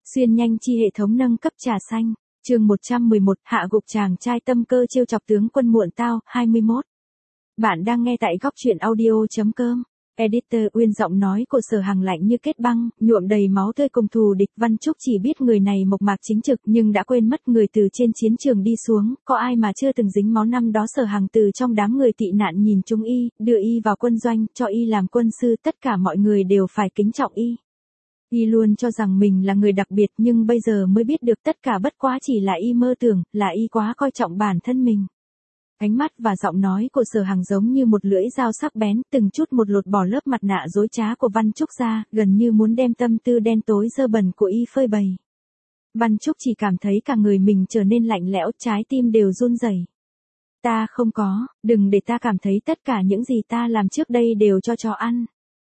Xuyên nhanh chi hệ thống nâng cấp trà xanh. Chương 111, hạ gục chàng trai tâm cơ trêu chọc tướng quân muộn tao, 21. Bạn đang nghe tại góc truyện audio.com. Editor Uyên giọng nói của Sở Hằng lạnh như kết băng, nhuộm đầy máu tươi cùng thù địch. Văn Trúc chỉ biết người này mộc mạc chính trực nhưng đã quên mất người từ trên chiến trường đi xuống, có ai mà chưa từng dính máu. Năm đó Sở Hằng từ trong đám người tị nạn nhìn chúng y, đưa y vào quân doanh, cho y làm quân sư, tất cả mọi người đều phải kính trọng y. Y luôn cho rằng mình là người đặc biệt nhưng bây giờ mới biết được tất cả bất quá chỉ là y mơ tưởng, là y quá coi trọng bản thân mình. Ánh mắt và giọng nói của Sở Hằng giống như một lưỡi dao sắc bén, từng chút một lột bỏ lớp mặt nạ dối trá của Văn Trúc ra, gần như muốn đem tâm tư đen tối dơ bẩn của y phơi bày. Văn Trúc chỉ cảm thấy cả người mình trở nên lạnh lẽo, trái tim đều run rẩy. Ta không có, đừng để ta cảm thấy tất cả những gì ta làm trước đây đều cho chó ăn.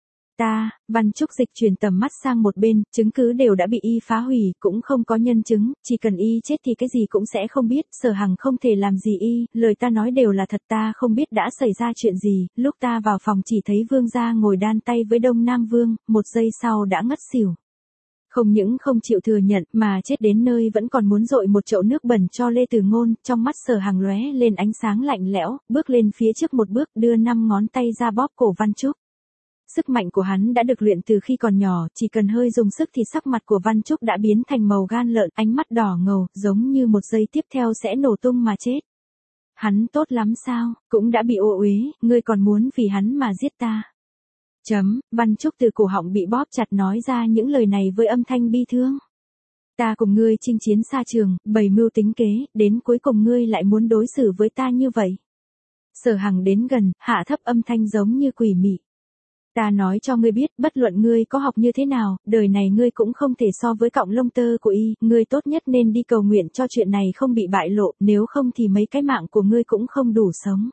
Văn Trúc dịch chuyển tầm mắt sang một bên, chứng cứ đều đã bị y phá hủy, cũng không có nhân chứng, chỉ cần y chết thì cái gì cũng sẽ không biết. Sở Hằng không thể làm gì y, lời ta nói đều là thật. Ta không biết đã xảy ra chuyện gì, lúc ta vào phòng chỉ thấy vương gia ngồi đan tay với Đông Nam Vương, một giây sau đã ngất xỉu. Không những không chịu thừa nhận mà chết đến nơi vẫn còn muốn dội một chậu nước bẩn cho Lê Từ Ngôn. Trong mắt Sở Hằng lóe lên ánh sáng lạnh lẽo, bước lên phía trước một bước, đưa 5 ngón tay ra bóp cổ Văn Trúc. Sức mạnh của hắn đã được luyện từ khi còn nhỏ, chỉ cần hơi dùng sức thì sắc mặt của Văn Trúc đã biến thành màu gan lợn, ánh mắt đỏ ngầu, giống như một giây tiếp theo sẽ nổ tung mà chết. Hắn tốt lắm sao, cũng đã bị ô uế, ngươi còn muốn vì hắn mà giết ta. Văn Trúc từ cổ họng bị bóp chặt nói ra những lời này với âm thanh bi thương. Ta cùng ngươi chinh chiến xa trường, bày mưu tính kế, đến cuối cùng ngươi lại muốn đối xử với ta như vậy. Sở Hằng đến gần, hạ thấp âm thanh giống như quỷ mị. Ta nói cho ngươi biết, bất luận ngươi có học như thế nào, đời này ngươi cũng không thể so với cọng lông tơ của y, ngươi tốt nhất nên đi cầu nguyện cho chuyện này không bị bại lộ, nếu không thì mấy cái mạng của ngươi cũng không đủ sống.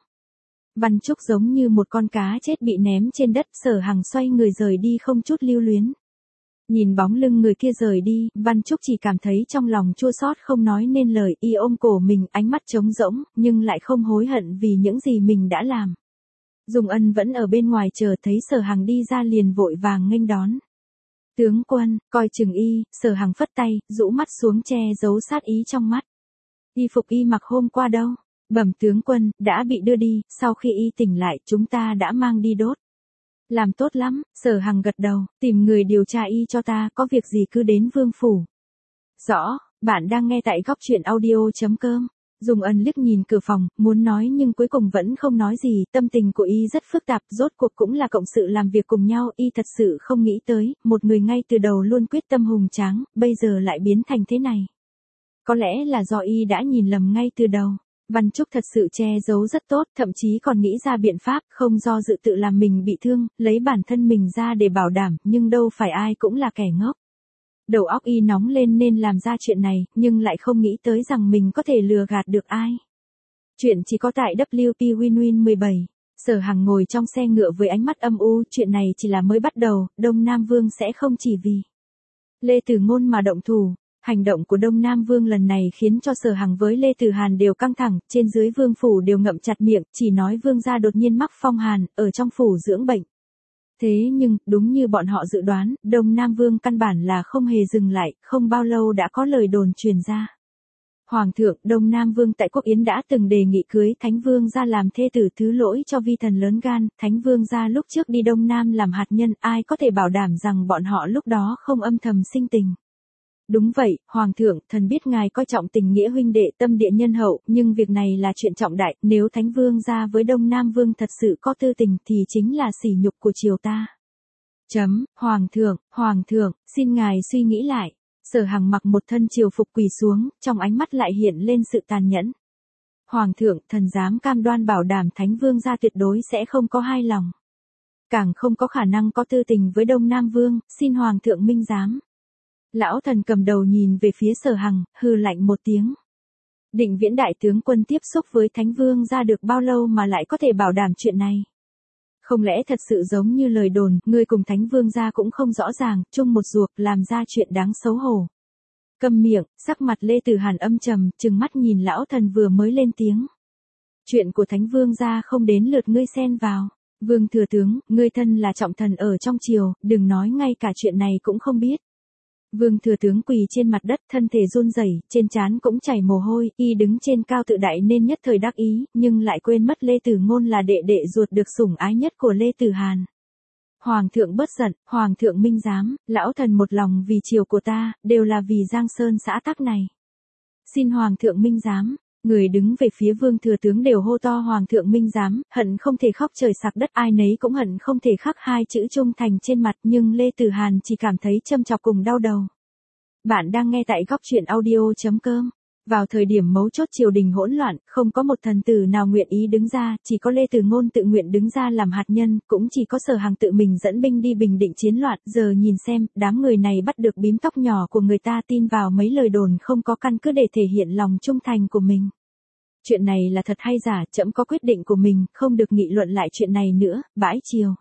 Văn Trúc giống như một con cá chết bị ném trên đất. Sở Hằng xoay người rời đi không chút lưu luyến. Nhìn bóng lưng người kia rời đi, Văn Trúc chỉ cảm thấy trong lòng chua xót không nói nên lời. Y ôm cổ mình, ánh mắt trống rỗng, nhưng lại không hối hận vì những gì mình đã làm. Dung Ân vẫn ở bên ngoài chờ, thấy Sở Hằng đi ra liền vội vàng nghênh đón. Tướng quân, coi chừng y. Sở Hằng phất tay, rũ mắt xuống che giấu sát ý trong mắt. Y phục y mặc hôm qua đâu? Bẩm tướng quân, đã bị đưa đi, sau khi y tỉnh lại chúng ta đã mang đi đốt. Làm tốt lắm. Sở Hằng gật đầu, tìm người điều tra y cho ta, có việc gì cứ đến vương phủ. Rõ. Bạn đang nghe tại góc truyện audio.com. Dung Ân liếc nhìn cửa phòng, muốn nói nhưng cuối cùng vẫn không nói gì. Tâm tình của y rất phức tạp, rốt cuộc cũng là cộng sự làm việc cùng nhau. Y thật sự không nghĩ tới, một người ngay từ đầu luôn quyết tâm hùng tráng, bây giờ lại biến thành thế này. Có lẽ là do y đã nhìn lầm ngay từ đầu. Văn Trúc thật sự che giấu rất tốt, thậm chí còn nghĩ ra biện pháp, không do dự tự làm mình bị thương, lấy bản thân mình ra để bảo đảm, nhưng đâu phải ai cũng là kẻ ngốc. Đầu óc y nóng lên nên làm ra chuyện này, nhưng lại không nghĩ tới rằng mình có thể lừa gạt được ai. Chuyện chỉ có tại WP Win 17. Sở Hằng ngồi trong xe ngựa với ánh mắt âm u, chuyện này chỉ là mới bắt đầu, Đông Nam Vương sẽ không chỉ vì Lê Từ Ngôn mà động thủ. Hành động của Đông Nam Vương lần này khiến cho Sở Hằng với Lê Từ Hàn đều căng thẳng, trên dưới vương phủ đều ngậm chặt miệng, chỉ nói vương gia đột nhiên mắc phong hàn, ở trong phủ dưỡng bệnh. Thế nhưng, đúng như bọn họ dự đoán, Đông Nam Vương căn bản là không hề dừng lại, không bao lâu đã có lời đồn truyền ra. Hoàng thượng, Đông Nam Vương tại Quốc Yến đã từng đề nghị cưới Thánh Vương gia làm thê tử, thứ lỗi cho vi thần lớn gan. Thánh Vương gia lúc trước đi Đông Nam làm hạt nhân, ai có thể bảo đảm rằng bọn họ lúc đó không âm thầm sinh tình. Đúng vậy, Hoàng thượng, thần biết ngài coi trọng tình nghĩa huynh đệ, tâm địa nhân hậu, nhưng việc này là chuyện trọng đại, nếu Thánh Vương gia với Đông Nam Vương thật sự có tư tình thì chính là sỉ nhục của triều ta. Hoàng thượng, xin ngài suy nghĩ lại. Sở Hằng mặc một thân triều phục quỳ xuống, trong ánh mắt lại hiện lên sự tàn nhẫn. Hoàng thượng, thần dám cam đoan bảo đảm Thánh Vương gia tuyệt đối sẽ không có hai lòng. Càng không có khả năng có tư tình với Đông Nam Vương, xin Hoàng thượng minh giám. Lão thần cầm đầu nhìn về phía Sở Hằng, hừ lạnh một tiếng. Định Viễn đại tướng quân tiếp xúc với Thánh Vương gia được bao lâu mà lại có thể bảo đảm chuyện này? Không lẽ thật sự giống như lời đồn, ngươi cùng Thánh Vương gia cũng không rõ ràng, chung một ruột, làm ra chuyện đáng xấu hổ. Câm miệng. Sắc mặt Lê Từ Hàn âm trầm, trừng mắt nhìn lão thần vừa mới lên tiếng. Chuyện của Thánh Vương gia không đến lượt ngươi xen vào. Vương thừa tướng, ngươi thân là trọng thần ở trong triều, đừng nói ngay cả chuyện này cũng không biết. Vương thừa tướng quỳ trên mặt đất, thân thể run rẩy, trên trán cũng chảy mồ hôi, y đứng trên cao tự đại nên nhất thời đắc ý, nhưng lại quên mất Lê Tử Ngôn là đệ đệ ruột được sủng ái nhất của Lê Tử Hàn. Hoàng thượng bớt giận, Hoàng thượng minh giám, lão thần một lòng vì triều của ta, đều là vì Giang Sơn xã tắc này. Xin Hoàng thượng minh giám. Người đứng về phía Vương thừa tướng đều hô to Hoàng thượng minh giám, hận không thể khóc trời sặc đất, ai nấy cũng hận không thể khắc hai chữ trung thành trên mặt, nhưng Lê Tử Hàn chỉ cảm thấy châm chọc cùng đau đầu. Bạn đang nghe tại góc truyện audio.com. Vào thời điểm mấu chốt triều đình hỗn loạn, không có một thần tử nào nguyện ý đứng ra, chỉ có Lê Tử Ngôn tự nguyện đứng ra làm hạt nhân, cũng chỉ có Sở Hằng tự mình dẫn binh đi bình định chiến loạn. Giờ nhìn xem, đám người này bắt được bím tóc nhỏ của người ta tin vào mấy lời đồn không có căn cứ để thể hiện lòng trung thành của mình. Chuyện này là thật hay giả, trẫm có quyết định của mình, không được nghị luận lại chuyện này nữa, bãi triều.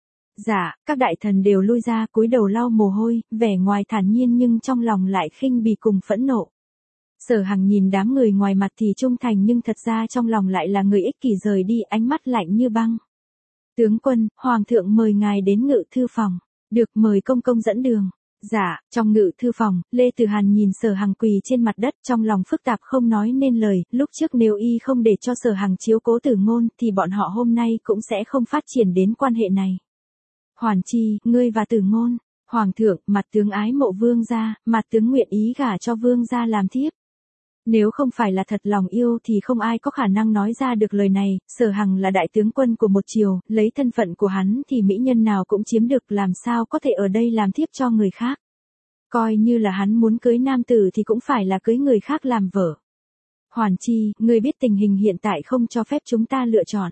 Dạ, các đại thần đều lui ra, cúi đầu lau mồ hôi, vẻ ngoài thản nhiên nhưng trong lòng lại khinh bỉ cùng phẫn nộ. Sở Hằng nhìn đám người ngoài mặt thì trung thành nhưng thật ra trong lòng lại là người ích kỷ, rời đi, ánh mắt lạnh như băng. Tướng quân, Hoàng thượng mời ngài đến ngự thư phòng. Được, mời công công dẫn đường. Dạ, trong ngự thư phòng, Lê Tử Hàn nhìn Sở Hằng quỳ trên mặt đất, trong lòng phức tạp không nói nên lời, lúc trước nếu y không để cho Sở Hằng chiếu cố Tử Ngôn thì bọn họ hôm nay cũng sẽ không phát triển đến quan hệ này. Hoàn Chi, ngươi và Tử Ngôn. Hoàng thượng, mặt tướng ái mộ vương gia, mặt tướng nguyện ý gả cho vương gia làm thiếp. Nếu không phải là thật lòng yêu thì không ai có khả năng nói ra được lời này. Sở Hằng là đại tướng quân của một triều, lấy thân phận của hắn thì mỹ nhân nào cũng chiếm được, làm sao có thể ở đây làm thiếp cho người khác. Coi như là hắn muốn cưới nam tử thì cũng phải là cưới người khác làm vợ. Hoàn Chi, ngươi biết tình hình hiện tại không cho phép chúng ta lựa chọn.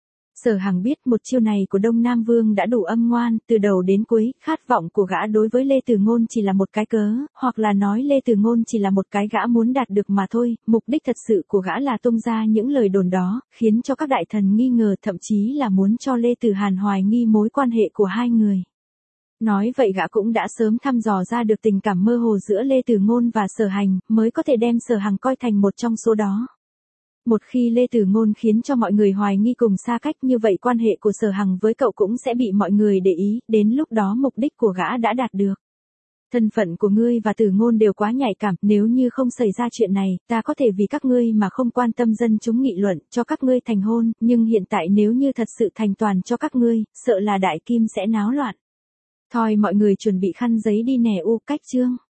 Sở Hằng biết một chiêu này của Đông Nam Vương đã đủ âm ngoan, từ đầu đến cuối, khát vọng của gã đối với Lê Tử Ngôn chỉ là một cái cớ, hoặc là nói Lê Tử Ngôn chỉ là một cái gã muốn đạt được mà thôi, mục đích thật sự của gã là tung ra những lời đồn đó, khiến cho các đại thần nghi ngờ, thậm chí là muốn cho Lê Tử Hàn hoài nghi mối quan hệ của hai người. Nói vậy gã cũng đã sớm thăm dò ra được tình cảm mơ hồ giữa Lê Tử Ngôn và Sở Hành, mới có thể đem Sở Hằng coi thành một trong số đó. Một khi Lê Tử Ngôn khiến cho mọi người hoài nghi cùng xa cách, như vậy quan hệ của Sở Hằng với cậu cũng sẽ bị mọi người để ý, đến lúc đó mục đích của gã đã đạt được. Thân phận của ngươi và Tử Ngôn đều quá nhạy cảm, nếu như không xảy ra chuyện này, ta có thể vì các ngươi mà không quan tâm dân chúng nghị luận, cho các ngươi thành hôn, nhưng hiện tại nếu như thật sự thành toàn cho các ngươi, sợ là Đại Kim sẽ náo loạn. Thôi mọi người chuẩn bị khăn giấy đi nè, cách chương.